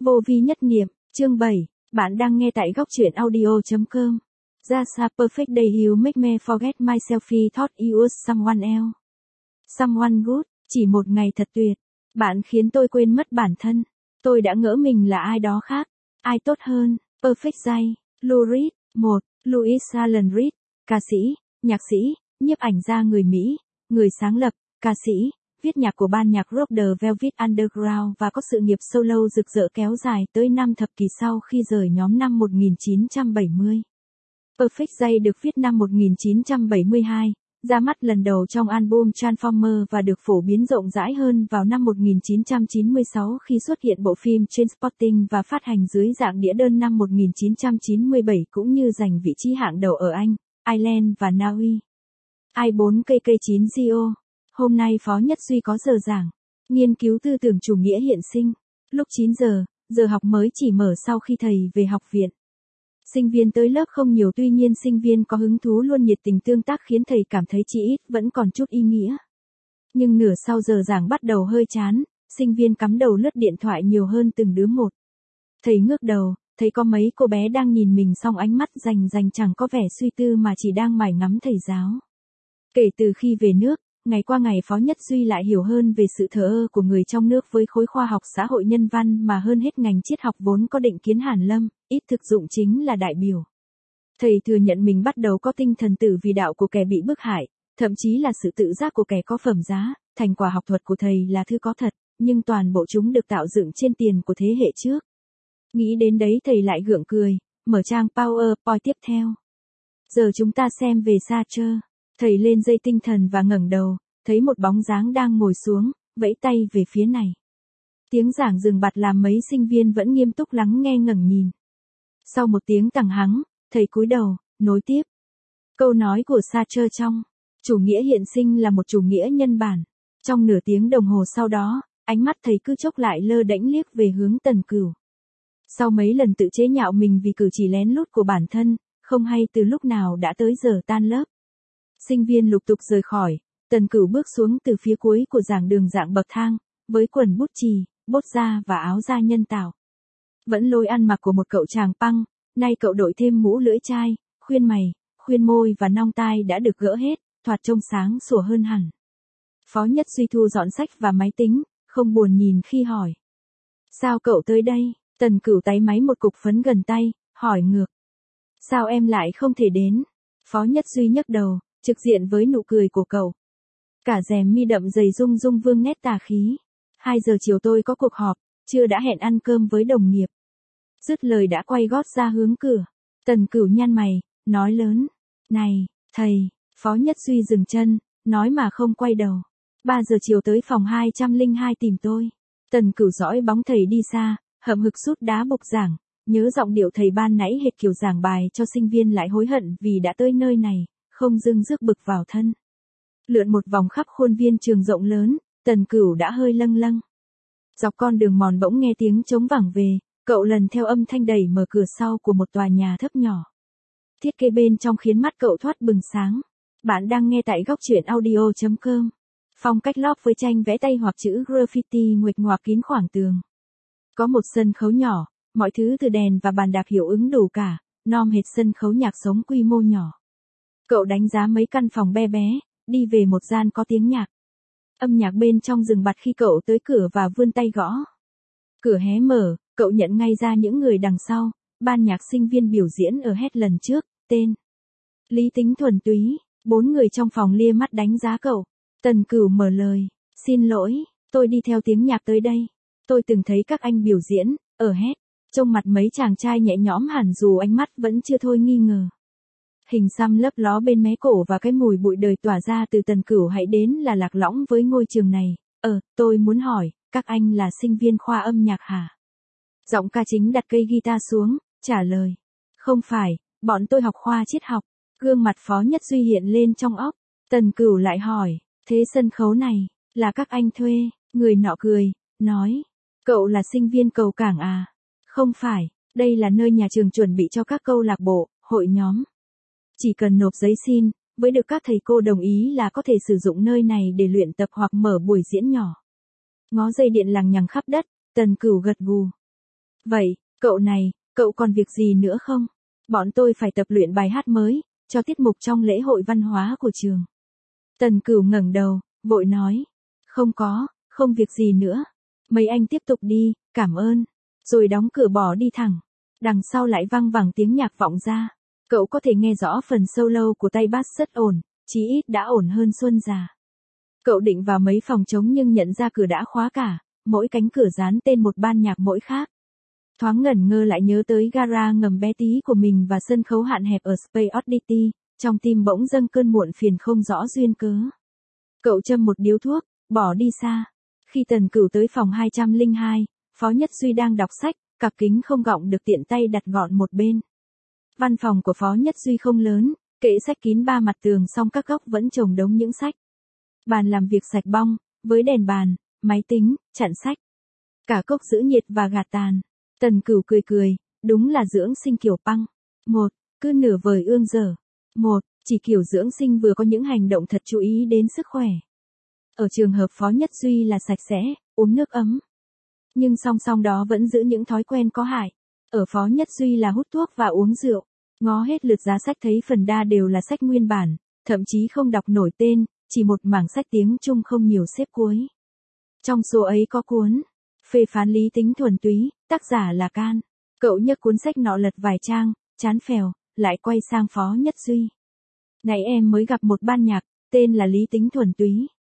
Vô vi nhất niệm, chương 7, bạn đang nghe tại góc truyện audio.com. Jasa perfect day you make me forget myself thought you was someone else. Someone good, chỉ một ngày thật tuyệt. Bạn khiến tôi quên mất bản thân. Tôi đã ngỡ mình là ai đó khác, ai tốt hơn. Perfect day, Lou Reed, 1, Louis Alan Reed, ca sĩ, nhạc sĩ, nhiếp ảnh gia người Mỹ, người sáng lập, ca sĩ, viết nhạc của ban nhạc rock The Velvet Underground và có sự nghiệp solo rực rỡ kéo dài tới 5 thập kỷ sau khi rời nhóm năm 1970. Perfect Day được viết năm 1972, ra mắt lần đầu trong album Transformer và được phổ biến rộng rãi hơn vào năm 1996 khi xuất hiện bộ phim Trainspotting và phát hành dưới dạng đĩa đơn năm 1997 cũng như giành vị trí hạng đầu ở Anh, Ireland và Na Uy. I4KK9GO. Hôm nay Phó Nhất Duy có giờ giảng, nghiên cứu tư tưởng chủ nghĩa hiện sinh. Lúc 9 giờ, giờ học mới chỉ mở sau khi thầy về học viện. Sinh viên tới lớp không nhiều, tuy nhiên sinh viên có hứng thú luôn nhiệt tình tương tác khiến thầy cảm thấy chí ít vẫn còn chút ý nghĩa. Nhưng nửa sau giờ giảng bắt đầu hơi chán, sinh viên cắm đầu lướt điện thoại nhiều hơn từng đứa một. Thầy ngước đầu, thấy có mấy cô bé đang nhìn mình song ánh mắt rành chẳng có vẻ suy tư mà chỉ đang mải ngắm thầy giáo. Kể từ khi về nước, ngày qua ngày Phó Nhất Duy lại hiểu hơn về sự thờ ơ của người trong nước với khối khoa học xã hội nhân văn mà hơn hết ngành triết học vốn có định kiến hàn lâm, ít thực dụng chính là đại biểu. Thầy thừa nhận mình bắt đầu có tinh thần tử vì đạo của kẻ bị bức hại, thậm chí là sự tự giác của kẻ có phẩm giá, thành quả học thuật của thầy là thứ có thật, nhưng toàn bộ chúng được tạo dựng trên tiền của thế hệ trước. Nghĩ đến đấy thầy lại gượng cười, mở trang PowerPoint tiếp theo. Giờ chúng ta xem về Sartre. Thầy lên dây tinh thần và ngẩng đầu, thấy một bóng dáng đang ngồi xuống, vẫy tay về phía này. Tiếng giảng dừng bặt làm mấy sinh viên vẫn nghiêm túc lắng nghe ngẩng nhìn. Sau một tiếng tằng hắng, thầy cúi đầu, nối tiếp. Câu nói của Sartre trong Chủ nghĩa hiện sinh là một chủ nghĩa nhân bản. Trong nửa tiếng đồng hồ sau đó, ánh mắt thầy cứ chốc lại lơ đễnh liếc về hướng Tần Cửu. Sau mấy lần tự chế nhạo mình vì cử chỉ lén lút của bản thân, không hay từ lúc nào đã tới giờ tan lớp. Sinh viên lục tục rời khỏi, Tần Cửu bước xuống từ phía cuối của giảng đường dạng bậc thang, với quần bút chì, bốt da và áo da nhân tạo. Vẫn lối ăn mặc của một cậu chàng punk, nay cậu đội thêm mũ lưỡi chai, khuyên mày, khuyên môi và nong tai đã được gỡ hết, thoạt trông sáng sủa hơn hẳn. Phó Nhất Duy thu dọn sách và máy tính, không buồn nhìn khi hỏi. Sao cậu tới đây? Tần Cửu táy máy một cục phấn gần tay, hỏi ngược. Sao em lại không thể đến? Phó Nhất Duy nhấc đầu, trực diện với nụ cười của cậu. Cả rèm mi đậm dày rung rung vương nét tà khí. 2 giờ chiều tôi có cuộc họp, chưa đã hẹn ăn cơm với đồng nghiệp. Dứt lời đã quay gót ra hướng cửa. Tần Cửu nhăn mày, nói lớn. Này, thầy, Phó Nhất Duy dừng chân, nói mà không quay đầu. 3 giờ chiều tới phòng 202 tìm tôi. Tần Cửu dõi bóng thầy đi xa, hậm hực sút đá bục giảng, nhớ giọng điệu thầy ban nãy hệt kiểu giảng bài cho sinh viên lại hối hận vì đã tới nơi này. Không dưng rước bực vào thân. Lượn một vòng khắp khuôn viên trường rộng lớn, Tần Cửu đã hơi lâng lâng. Dọc con đường mòn bỗng nghe tiếng trống vẳng về, cậu lần theo âm thanh đẩy mở cửa sau của một tòa nhà thấp nhỏ. Thiết kế bên trong khiến mắt cậu thoát bừng sáng. Bạn đang nghe tại góc truyện audio.com. Phong cách lóp với tranh vẽ tay hoặc chữ graffiti nguệch ngoạc kín khoảng tường. Có một sân khấu nhỏ, mọi thứ từ đèn và bàn đạp hiệu ứng đủ cả, nom hệt sân khấu nhạc sống quy mô nhỏ. Cậu đánh giá mấy căn phòng be bé, đi về một gian có tiếng nhạc. Âm nhạc bên trong dừng bặt khi cậu tới cửa và vươn tay gõ. Cửa hé mở, cậu nhận ngay ra những người đằng sau, ban nhạc sinh viên biểu diễn ở hết lần trước, tên. Lý tính thuần túy, 4 người trong phòng lia mắt đánh giá cậu. Tần Cửu mở lời, xin lỗi, tôi đi theo tiếng nhạc tới đây. Tôi từng thấy các anh biểu diễn, ở hết. Trông mặt mấy chàng trai nhẹ nhõm hẳn dù ánh mắt vẫn chưa thôi nghi ngờ. Hình xăm lấp ló bên mé cổ và cái mùi bụi đời tỏa ra từ Tần Cửu hãy đến là lạc lõng với ngôi trường này. Tôi muốn hỏi, các anh là sinh viên khoa âm nhạc hả? Giọng ca chính đặt cây guitar xuống, trả lời. Không phải, bọn tôi học khoa triết học. Gương mặt Phó Nhất Duy hiện lên trong óc. Tần Cửu lại hỏi, thế sân khấu này, là các anh thuê? Người nọ cười, nói. Cậu là sinh viên cầu cảng à? Không phải, đây là nơi nhà trường chuẩn bị cho các câu lạc bộ, hội nhóm. Chỉ cần nộp giấy xin, với được các thầy cô đồng ý là có thể sử dụng nơi này để luyện tập hoặc mở buổi diễn nhỏ. Ngó dây điện lằng nhằng khắp đất, Tần Cửu gật gù. Vậy, cậu này, cậu còn việc gì nữa không? Bọn tôi phải tập luyện bài hát mới, cho tiết mục trong lễ hội văn hóa của trường. Tần Cửu ngẩng đầu, vội nói. Không có, không việc gì nữa. Mấy anh tiếp tục đi, cảm ơn. Rồi đóng cửa bỏ đi thẳng. Đằng sau lại vang vẳng tiếng nhạc vọng ra. Cậu có thể nghe rõ phần solo của tay bass rất ổn, chí ít đã ổn hơn Xuân Già. Cậu định vào mấy phòng trống nhưng nhận ra cửa đã khóa cả, mỗi cánh cửa dán tên một ban nhạc mỗi khác. Thoáng ngẩn ngơ lại nhớ tới gara ngầm bé tí của mình và sân khấu hạn hẹp ở Space Oddity, trong tim bỗng dâng cơn muộn phiền không rõ duyên cớ. Cậu châm một điếu thuốc, bỏ đi xa. Khi Tần Cửu tới phòng 202, Phó Nhất Duy đang đọc sách, cặp kính không gọng được tiện tay đặt gọn một bên. Văn phòng của Phó Nhất Duy không lớn, kệ sách kín ba mặt tường song các góc vẫn chồng đống những sách. Bàn làm việc sạch bong, với đèn bàn, máy tính, chặn sách. Cả cốc giữ nhiệt và gạt tàn. Tần Cửu cười cười, đúng là dưỡng sinh kiểu Păng. Một, cứ nửa vời ương dở. Một, chỉ kiểu dưỡng sinh vừa có những hành động thật chú ý đến sức khỏe. Ở trường hợp Phó Nhất Duy là sạch sẽ, uống nước ấm. Nhưng song song đó vẫn giữ những thói quen có hại. Ở Phó Nhất Duy là hút thuốc và uống rượu. Ngó hết lượt giá sách thấy phần đa đều là sách nguyên bản, thậm chí không đọc nổi tên, chỉ một mảng sách tiếng Trung không nhiều xếp cuối. Trong số ấy có cuốn Phê phán lý tính thuần túy, tác giả là Can. Cậu nhấc cuốn sách nọ lật vài trang, chán phèo, lại quay sang Phó Nhất Duy. Nãy em mới gặp một ban nhạc, tên là Lý tính thuần túy.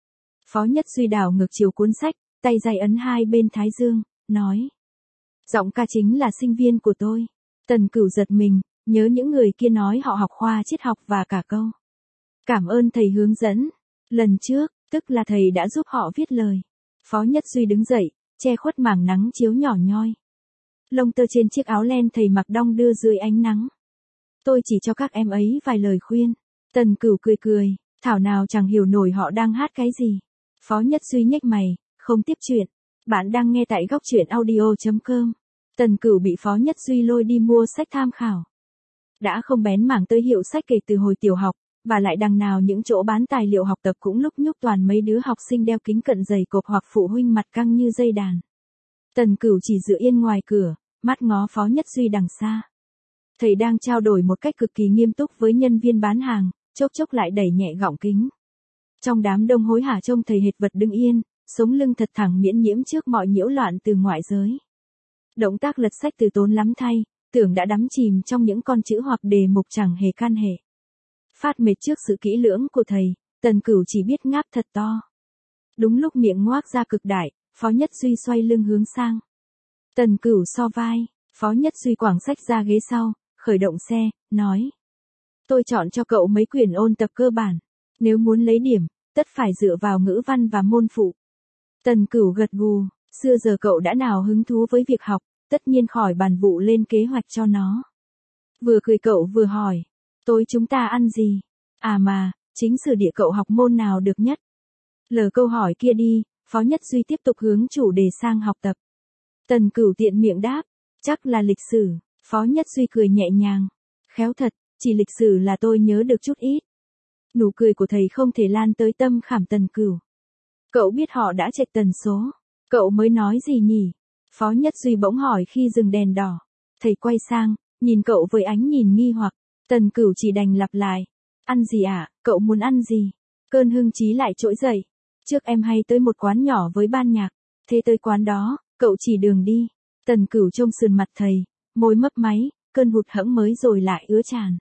Phó Nhất Duy đảo ngược chiều cuốn sách, tay giày ấn hai bên thái dương, nói. Giọng ca chính là sinh viên của tôi. Tần Cửu giật mình, nhớ những người kia nói họ học khoa triết học và cả câu. Cảm ơn thầy hướng dẫn. Lần trước, tức là thầy đã giúp họ viết lời. Phó Nhất Duy đứng dậy, che khuất mảng nắng chiếu nhỏ nhoi. Lông tơ trên chiếc áo len thầy mặc đong đưa dưới ánh nắng. Tôi chỉ cho các em ấy vài lời khuyên. Tần Cửu cười cười, thảo nào chẳng hiểu nổi họ đang hát cái gì. Phó Nhất Duy nhếch mày, không tiếp chuyện. Bạn đang nghe tại góc truyện audio.com. Tần Cửu bị Phó Nhất Duy lôi đi mua sách tham khảo. Đã không bén mảng tới hiệu sách kể từ hồi tiểu học, và lại đằng nào những chỗ bán tài liệu học tập cũng lúc nhúc toàn mấy đứa học sinh đeo kính cận dày cộp hoặc phụ huynh mặt căng như dây đàn. Tần Cửu chỉ dựa yên ngoài cửa, mắt ngó Phó Nhất Duy đằng xa. Thầy đang trao đổi một cách cực kỳ nghiêm túc với nhân viên bán hàng, chốc chốc lại đẩy nhẹ gọng kính. Trong đám đông hối hả trông thầy hệt vật đứng yên, sống lưng thật thẳng miễn nhiễm trước mọi nhiễu loạn từ ngoại giới. Động tác lật sách từ tốn lắm thay, tưởng đã đắm chìm trong những con chữ hoặc đề mục chẳng hề can hệ. Phát mệt trước sự kỹ lưỡng của thầy, Tần Cửu chỉ biết ngáp thật to. Đúng lúc miệng ngoác ra cực đại, Phó Nhất Duy xoay lưng hướng sang. Tần Cửu so vai, Phó Nhất Duy quẳng sách ra ghế sau, khởi động xe, nói. Tôi chọn cho cậu mấy quyển ôn tập cơ bản. Nếu muốn lấy điểm, tất phải dựa vào ngữ văn và môn phụ. Tần Cửu gật gù, xưa giờ cậu đã nào hứng thú với việc học, tất nhiên khỏi bàn vụ lên kế hoạch cho nó. Vừa cười cậu vừa hỏi. Tối chúng ta ăn gì? À mà, chính sử địa cậu học môn nào được nhất? Lờ câu hỏi kia đi, Phó Nhất Duy tiếp tục hướng chủ đề sang học tập. Tần Cửu tiện miệng đáp, chắc là lịch sử. Phó Nhất Duy cười nhẹ nhàng. Khéo thật, chỉ lịch sử là tôi nhớ được chút ít. Nụ cười của thầy không thể lan tới tâm khảm Tần Cửu. Cậu biết họ đã chệch tần số. Cậu mới nói gì nhỉ? Phó Nhất Duy bỗng hỏi khi dừng đèn đỏ. Thầy quay sang, nhìn cậu với ánh nhìn nghi hoặc. Tần Cửu chỉ đành lặp lại. Ăn gì ạ, cậu muốn ăn gì? Cơn hưng trí lại trỗi dậy. Trước em hay tới một quán nhỏ với ban nhạc. Thế tới quán đó, cậu chỉ đường đi. Tần Cửu trông sườn mặt thầy, môi mấp máy, cơn hụt hẫng mới rồi lại ứa tràn.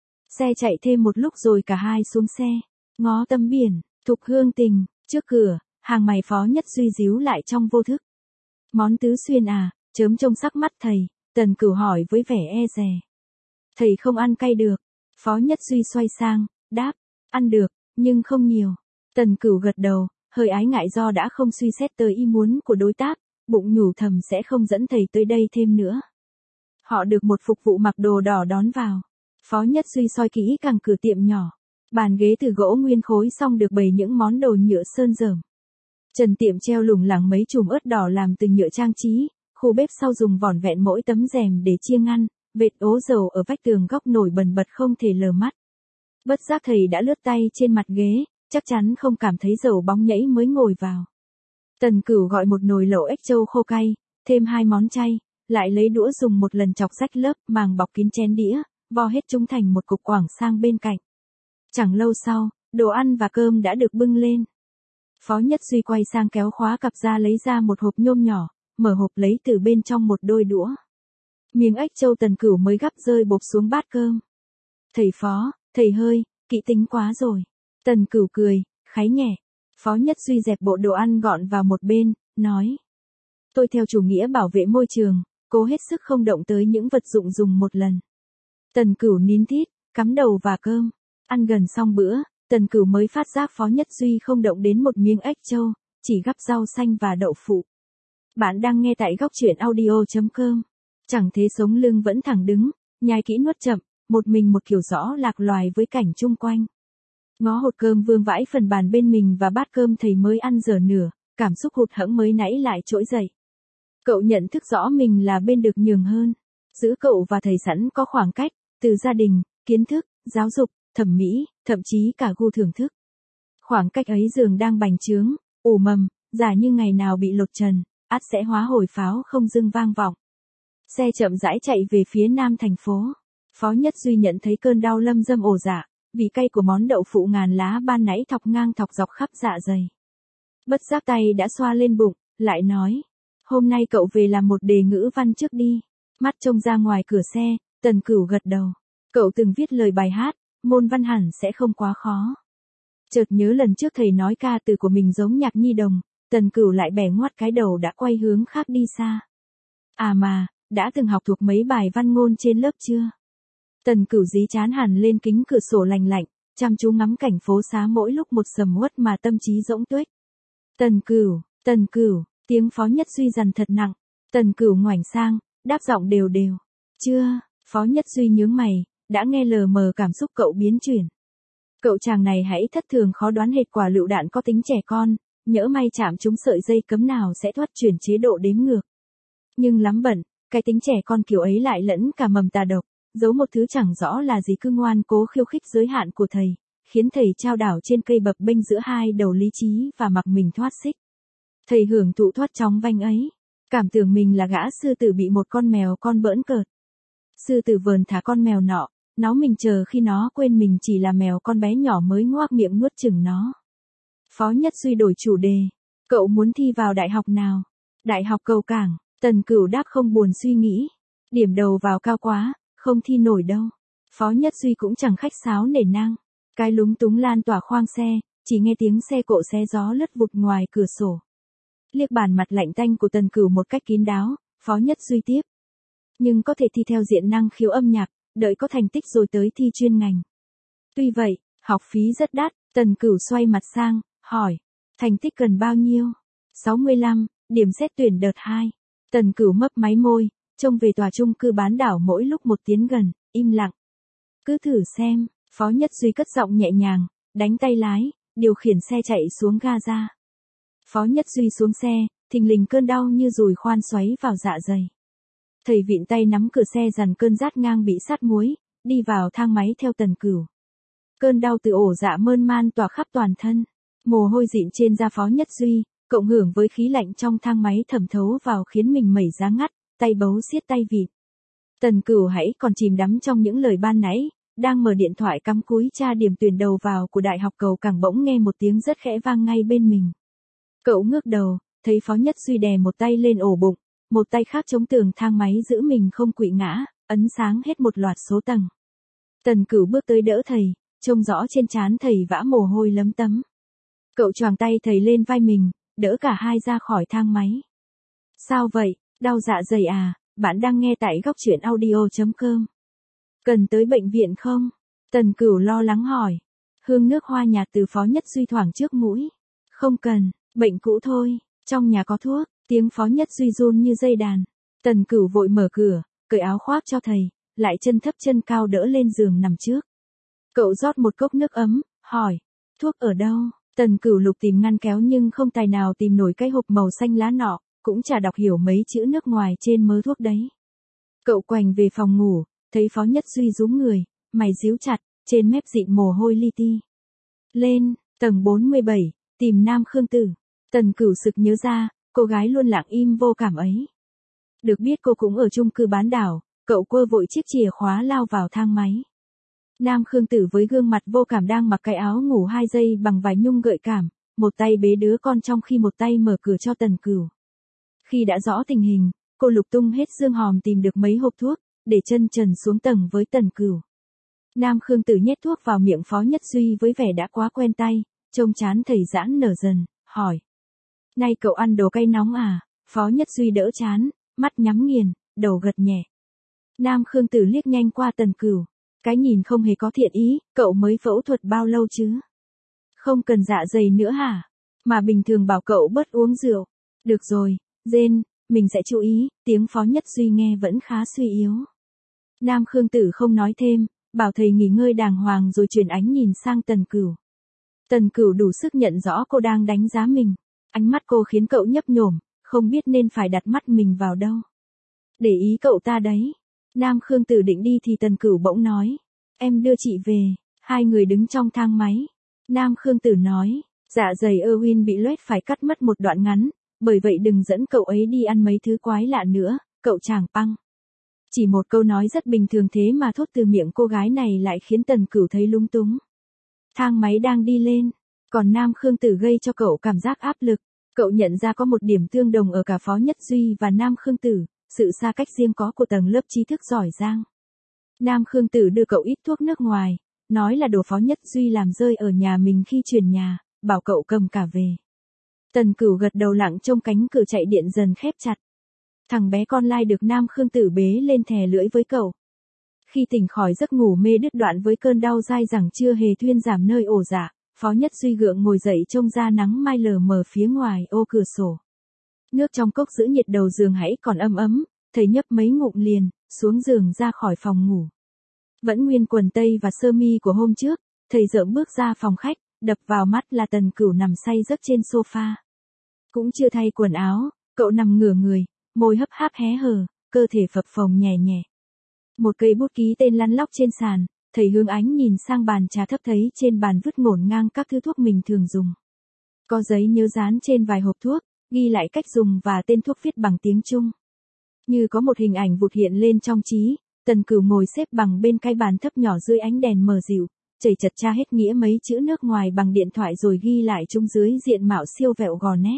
Xe chạy thêm một lúc rồi cả hai xuống xe. Ngó tấm biển, Thục Hương Tình, trước cửa, hàng mày Phó Nhất Duy díu lại trong vô thức. Món tứ xuyên à, chớm trông sắc mắt thầy, Tần Cửu hỏi với vẻ e dè. Thầy không ăn cay được. Phó Nhất Duy xoay sang, đáp, ăn được, nhưng không nhiều. Tần Cửu gật đầu, hơi ái ngại do đã không suy xét tới ý muốn của đối tác, bụng nhủ thầm sẽ không dẫn thầy tới đây thêm nữa. Họ được một phục vụ mặc đồ đỏ đón vào. Phó Nhất Duy soi kỹ càng cửa tiệm nhỏ. Bàn ghế từ gỗ nguyên khối xong được bày những món đồ nhựa sơn rởm. Trần tiệm treo lủng lẳng mấy chùm ớt đỏ làm từ nhựa trang trí, khu bếp sau dùng vỏn vẹn mỗi tấm rèm để chia ngăn, vệt ố dầu ở vách tường góc nổi bần bật không thể lờ mắt. Bất giác thầy đã lướt tay trên mặt ghế, chắc chắn không cảm thấy dầu bóng nhảy mới ngồi vào. Tần Cửu gọi một nồi lẩu ếch trâu khô cay, thêm 2 món chay, lại lấy đũa dùng một lần chọc rách lớp màng bọc kín chén đĩa, vo hết chúng thành một cục quảng sang bên cạnh. Chẳng lâu sau, đồ ăn và cơm đã được bưng lên. Phó Nhất Duy quay sang kéo khóa cặp ra lấy ra một hộp nhôm nhỏ, mở hộp lấy từ bên trong một đôi đũa. Miếng ếch châu Tần Cửu mới gắp rơi bộp xuống bát cơm. Thầy Phó, thầy hơi, kỹ tính quá rồi. Tần Cửu cười, kháy nhẹ. Phó Nhất Duy dẹp bộ đồ ăn gọn vào một bên, nói. Tôi theo chủ nghĩa bảo vệ môi trường, cố hết sức không động tới những vật dụng dùng một lần. Tần Cửu nín thít, cắm đầu vào cơm. Ăn gần xong bữa, Tần Cửu mới phát giác Phó Nhất Duy không động đến một miếng ếch châu, chỉ gắp rau xanh và đậu phụ. Bạn đang nghe tại góc truyện audio.com. Chẳng thế sống lưng vẫn thẳng đứng, nhai kỹ nuốt chậm, một mình một kiểu rõ lạc loài với cảnh chung quanh. Ngó hột cơm vương vãi phần bàn bên mình và bát cơm thầy mới ăn dở nửa, cảm xúc hụt hẫng mới nãy lại trỗi dậy. Cậu nhận thức rõ mình là bên được nhường hơn. Giữa cậu và thầy sẵn có khoảng cách, từ gia đình, kiến thức, giáo dục, thẩm mỹ, thậm chí cả gu thưởng thức. Khoảng cách ấy dường đang bành trướng, ủ mầm, giả như ngày nào bị lột trần, ắt sẽ hóa hồi pháo không dưng vang vọng. Xe chậm rãi chạy về phía nam thành phố. Phó Nhất Duy nhận thấy cơn đau lâm dâm ổ dạ, vị cay của món đậu phụ ngàn lá ban nãy thọc ngang thọc dọc khắp dạ dày. Bất giác tay đã xoa lên bụng, lại nói. Hôm nay cậu về làm một đề ngữ văn trước đi. Mắt trông ra ngoài cửa xe, Tần Cửu gật đầu. Cậu từng viết lời bài hát, môn văn hẳn sẽ không quá khó. Chợt nhớ lần trước thầy nói ca từ của mình giống nhạc nhi đồng, Tần Cửu lại bẻ ngoắt cái đầu đã quay hướng khác đi xa. À mà, đã từng học thuộc mấy bài văn ngôn trên lớp chưa? Tần Cửu dí chán hẳn lên kính cửa sổ lành lạnh, chăm chú ngắm cảnh phố xá mỗi lúc một sầm uất mà tâm trí rỗng tuếch. Tần Cửu, tiếng Phó Nhất Duy dằn thật nặng. Tần Cửu ngoảnh sang, đáp giọng đều đều. Chưa, Phó Nhất Duy nhướng mày, đã nghe lờ mờ cảm xúc cậu biến chuyển. Cậu chàng này hãy thất thường khó đoán hệt quả lựu đạn có tính trẻ con, nhỡ may chạm trúng sợi dây cấm nào sẽ thoát chuyển chế độ đếm ngược. Nhưng lắm bận, cái tính trẻ con kiểu ấy lại lẫn cả mầm tà độc, giấu một thứ chẳng rõ là gì cứ ngoan cố khiêu khích giới hạn của thầy, khiến thầy trao đảo trên cây bập bênh giữa hai đầu lý trí và mặc mình thoát xích. Thầy hưởng thụ thoát chóng vanh ấy, cảm tưởng mình là gã sư tử bị một con mèo con bỡn cợt. Sư tử vờn thả con mèo nọ, nó mình chờ khi nó quên mình chỉ là mèo con bé nhỏ mới ngoác miệng nuốt chửng nó. Phó Nhất Duy đổi chủ đề. Cậu muốn thi vào đại học nào? Đại học Cầu Cảng. Tần Cửu đáp không buồn suy nghĩ. Điểm đầu vào cao quá, không thi nổi đâu. Phó Nhất Duy cũng chẳng khách sáo nể nang. Cái lúng túng lan tỏa khoang xe, chỉ nghe tiếng xe cộ xé gió lướt vụt ngoài cửa sổ. Liếc bàn mặt lạnh tanh của Tần Cửu một cách kín đáo, Phó Nhất Duy tiếp. Nhưng có thể thi theo diện năng khiếu âm nhạc, đợi có thành tích rồi tới thi chuyên ngành. Tuy vậy, học phí rất đắt. Tần Cửu xoay mặt sang, hỏi. Thành tích cần bao nhiêu? 65, điểm xét tuyển đợt 2. Tần Cửu mấp máy môi, trông về tòa chung cư bán đảo mỗi lúc một tiến gần, im lặng. Cứ thử xem, Phó Nhất Duy cất giọng nhẹ nhàng, đánh tay lái, điều khiển xe chạy xuống ga ra. Phó Nhất Duy xuống xe, thình lình cơn đau như dùi khoan xoáy vào dạ dày. Thầy vịn tay nắm cửa xe dằn cơn rát ngang bị sát muối, đi vào thang máy theo Tần Cửu. Cơn đau từ ổ dạ mơn man tỏa khắp toàn thân, mồ hôi dịn trên da Phó Nhất Duy, cộng hưởng với khí lạnh trong thang máy thẩm thấu vào khiến mình mẩy giá ngắt, tay bấu siết tay vịn. Tần Cửu hãy còn chìm đắm trong những lời ban nãy, đang mở điện thoại cắm cúi tra điểm tuyển đầu vào của Đại học Cầu Cảng bỗng nghe một tiếng rất khẽ vang ngay bên mình. Cậu ngước đầu, thấy Phó Nhất Duy đè một tay lên ổ bụng, một tay khác chống tường thang máy giữ mình không quỵ ngã, ấn sáng hết một loạt số tầng. Tần Cửu bước tới đỡ thầy, trông rõ trên trán thầy vã mồ hôi lấm tấm. Cậu choàng tay thầy lên vai mình, đỡ cả hai ra khỏi thang máy. Sao vậy, đau dạ dày à? Bạn đang nghe tại góc truyện audio.com. Cần tới bệnh viện không? Tần Cửu lo lắng hỏi. Hương nước hoa nhạt từ Phó Nhất Duy thoảng trước mũi. Không cần, bệnh cũ thôi, trong nhà có thuốc. Tiếng Phó Nhất Duy run như dây đàn. Tần Cửu vội mở cửa, cởi áo khoác cho thầy, lại chân thấp chân cao đỡ lên giường nằm trước. Cậu rót một cốc nước ấm, hỏi. Thuốc ở đâu? Tần Cửu lục tìm ngăn kéo nhưng không tài nào tìm nổi cái hộp màu xanh lá nọ, cũng chả đọc hiểu mấy chữ nước ngoài trên mớ thuốc đấy. Cậu quành về phòng ngủ, thấy Phó Nhất Duy rúm người, mày díu chặt, trên mép dịn mồ hôi li ti. Lên, tầng 47, tìm Nam Khương Tử. Tần Cửu sực nhớ ra, cô gái luôn lặng im vô cảm ấy. Được biết cô cũng ở chung cư bán đảo, cậu quơ vội chiếc chìa khóa lao vào thang máy. Nam Khương Tử với gương mặt vô cảm đang mặc cái áo ngủ 2 giây bằng vải nhung gợi cảm, một tay bế đứa con trong khi một tay mở cửa cho Tần Cửu. Khi đã rõ tình hình, cô lục tung hết xương hòm tìm được mấy hộp thuốc, để chân trần xuống tầng với Tần Cửu. Nam Khương Tử nhét thuốc vào miệng Phó Nhất Duy với vẻ đã quá quen tay, trông trán thầy giãn nở dần, hỏi. Nay cậu ăn đồ cay nóng à? Phó Nhất Duy đỡ trán, mắt nhắm nghiền, đầu gật nhẹ. Nam Khương Tử liếc nhanh qua Tần Cửu. Cái nhìn không hề có thiện ý, cậu mới phẫu thuật bao lâu chứ? Không cần dạ dày nữa hả? Mà bình thường bảo cậu bớt uống rượu. Được rồi, Jane, mình sẽ chú ý, tiếng Phó Nhất Duy nghe vẫn khá suy yếu. Nam Khương Tử không nói thêm, bảo thầy nghỉ ngơi đàng hoàng rồi chuyển ánh nhìn sang Tần Cửu. Tần Cửu đủ sức nhận rõ cô đang đánh giá mình. Ánh mắt cô khiến cậu nhấp nhổm, không biết nên phải đặt mắt mình vào đâu. Để ý cậu ta đấy. Nam Khương Tử định đi thì Tần Cửu bỗng nói. Em đưa chị về. Hai người đứng trong thang máy. Nam Khương Tử nói. Dạ dày Erwin bị loét phải cắt mất một đoạn ngắn. Bởi vậy đừng dẫn cậu ấy đi ăn mấy thứ quái lạ nữa, cậu chàng Păng. Chỉ một câu nói rất bình thường thế mà thốt từ miệng cô gái này lại khiến Tần Cửu thấy lung túng. Thang máy đang đi lên. Còn Nam Khương Tử gây cho cậu cảm giác áp lực. Cậu nhận ra có một điểm tương đồng ở cả Phó Nhất Duy và Nam Khương Tử, sự xa cách riêng có của tầng lớp trí thức giỏi giang. Nam Khương Tử đưa cậu ít thuốc nước ngoài, nói là đồ Phó Nhất Duy làm rơi ở nhà mình khi chuyển nhà, bảo cậu cầm cả về. Tần Cửu gật đầu lặng trông cánh cửa chạy điện dần khép chặt. Thằng bé con lai được Nam Khương Tử bế lên thè lưỡi với cậu. Khi tỉnh khỏi giấc ngủ mê đứt đoạn với cơn đau dai dẳng chưa hề thuyên giảm nơi ổ dạ, Phó Nhất Duy gượng ngồi dậy trông ra nắng mai lờ mờ phía ngoài ô cửa sổ. Nước trong cốc giữ nhiệt đầu giường hãy còn ấm ấm, thầy nhấp mấy ngụm liền, xuống giường ra khỏi phòng ngủ. Vẫn nguyên quần tây và sơ mi của hôm trước, thầy dợm bước ra phòng khách, đập vào mắt là Tần Cửu nằm say giấc trên sofa. Cũng chưa thay quần áo, cậu nằm ngửa người, môi hấp háp hé hờ, cơ thể phập phồng nhẹ nhẹ. Một cây bút ký tên lăn lóc trên sàn, thầy hướng ánh nhìn sang bàn trà thấp thấy trên bàn vứt ngổn ngang các thứ thuốc mình thường dùng. Có giấy nhớ dán trên vài hộp thuốc, ghi lại cách dùng và tên thuốc viết bằng tiếng Trung. Như có một hình ảnh vụt hiện lên trong trí, Tần Cửu ngồi xếp bằng bên cái bàn thấp nhỏ dưới ánh đèn mờ dịu, chảy chật tra hết nghĩa mấy chữ nước ngoài bằng điện thoại rồi ghi lại chúng dưới diện mạo siêu vẹo gò nét.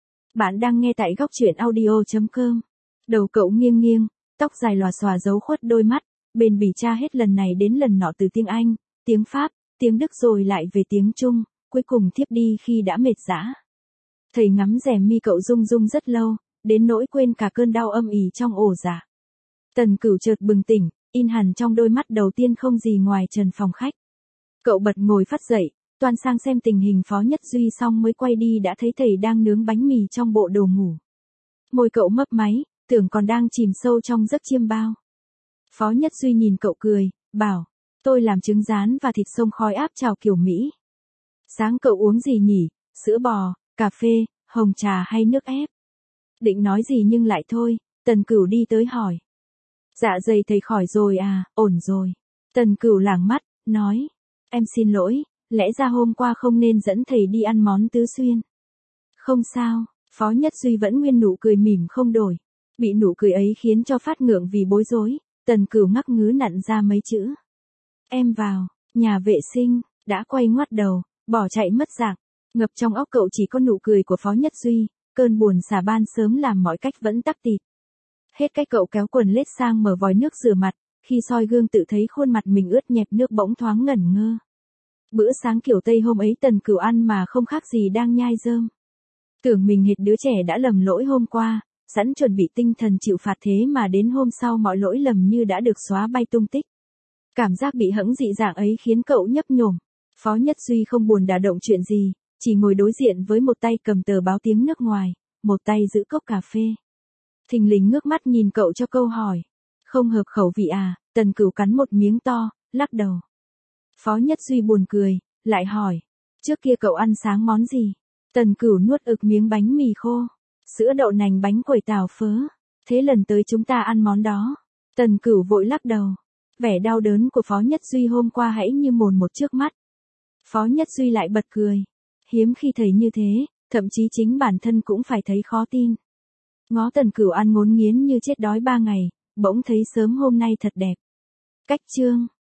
Bạn đang nghe tại góc truyện audio.com. Đầu cậu nghiêng nghiêng, tóc dài lòa xòa giấu khuất đôi mắt, bền bỉ tra hết lần này đến lần nọ từ tiếng Anh, tiếng Pháp, tiếng Đức rồi lại về tiếng Trung, cuối cùng thiếp đi khi đã mệt rã. Thầy ngắm rèm mi cậu rung rung rất lâu, đến nỗi quên cả cơn đau âm ỉ trong ổ dạ. Tần Cửu chợt bừng tỉnh, in hẳn trong đôi mắt đầu tiên không gì ngoài trần phòng khách. Cậu bật ngồi phắt dậy, toàn sang xem tình hình Phó Nhất Duy xong mới quay đi đã thấy thầy đang nướng bánh mì trong bộ đồ ngủ. Môi cậu mấp máy, tưởng còn đang chìm sâu trong giấc chiêm bao. Phó Nhất Duy nhìn cậu cười, bảo, tôi làm trứng rán và thịt xông khói áp chảo kiểu Mỹ. Sáng cậu uống gì nhỉ, sữa bò, cà phê, hồng trà hay nước ép? Định nói gì nhưng lại thôi, Tần Cửu đi tới hỏi. Dạ dày thầy khỏi rồi à, ổn rồi. Tần Cửu lảng mắt, nói, em xin lỗi, lẽ ra hôm qua không nên dẫn thầy đi ăn món tứ xuyên. Không sao, Phó Nhất Duy vẫn nguyên nụ cười mỉm không đổi. Bị nụ cười ấy khiến cho phát ngượng vì bối rối, Tần Cửu ngắc ngứ nặn ra mấy chữ. Em vào, nhà vệ sinh, đã quay ngoắt đầu, bỏ chạy mất dạng. Ngập trong óc cậu chỉ có nụ cười của Phó Nhất Duy, cơn buồn xả ban sớm làm mọi cách vẫn tắc tịt. Hết cách cậu kéo quần lết sang mở vòi nước rửa mặt, khi soi gương tự thấy khuôn mặt mình ướt nhẹp nước bỗng thoáng ngẩn ngơ. Bữa sáng kiểu Tây hôm ấy Tần Cửu ăn mà không khác gì đang nhai rơm. Tưởng mình hệt đứa trẻ đã lầm lỗi hôm qua, sẵn chuẩn bị tinh thần chịu phạt thế mà đến hôm sau mọi lỗi lầm như đã được xóa bay tung tích. Cảm giác bị hẫng dị dạng ấy khiến cậu nhấp nhổm. Phó Nhất Duy không buồn đả động chuyện gì, chỉ ngồi đối diện với một tay cầm tờ báo tiếng nước ngoài, một tay giữ cốc cà phê. Thình lình ngước mắt nhìn cậu cho câu hỏi. Không hợp khẩu vị à? Tần Cửu cắn một miếng to, lắc đầu. Phó Nhất Duy buồn cười, lại hỏi. Trước kia cậu ăn sáng món gì? Tần Cửu nuốt ực miếng bánh mì khô, sữa đậu nành bánh quẩy tàu phớ. Thế lần tới chúng ta ăn món đó. Tần Cửu vội lắc đầu. Vẻ đau đớn của Phó Nhất Duy hôm qua hãy như mồn một trước mắt. Phó Nhất Duy lại bật cười. Hiếm khi thấy như thế, thậm chí chính bản thân cũng phải thấy khó tin. Ngó Tần Cửu ăn ngốn nghiến như chết đói 3 ngày, bỗng thấy sớm hôm nay thật đẹp. Cách chương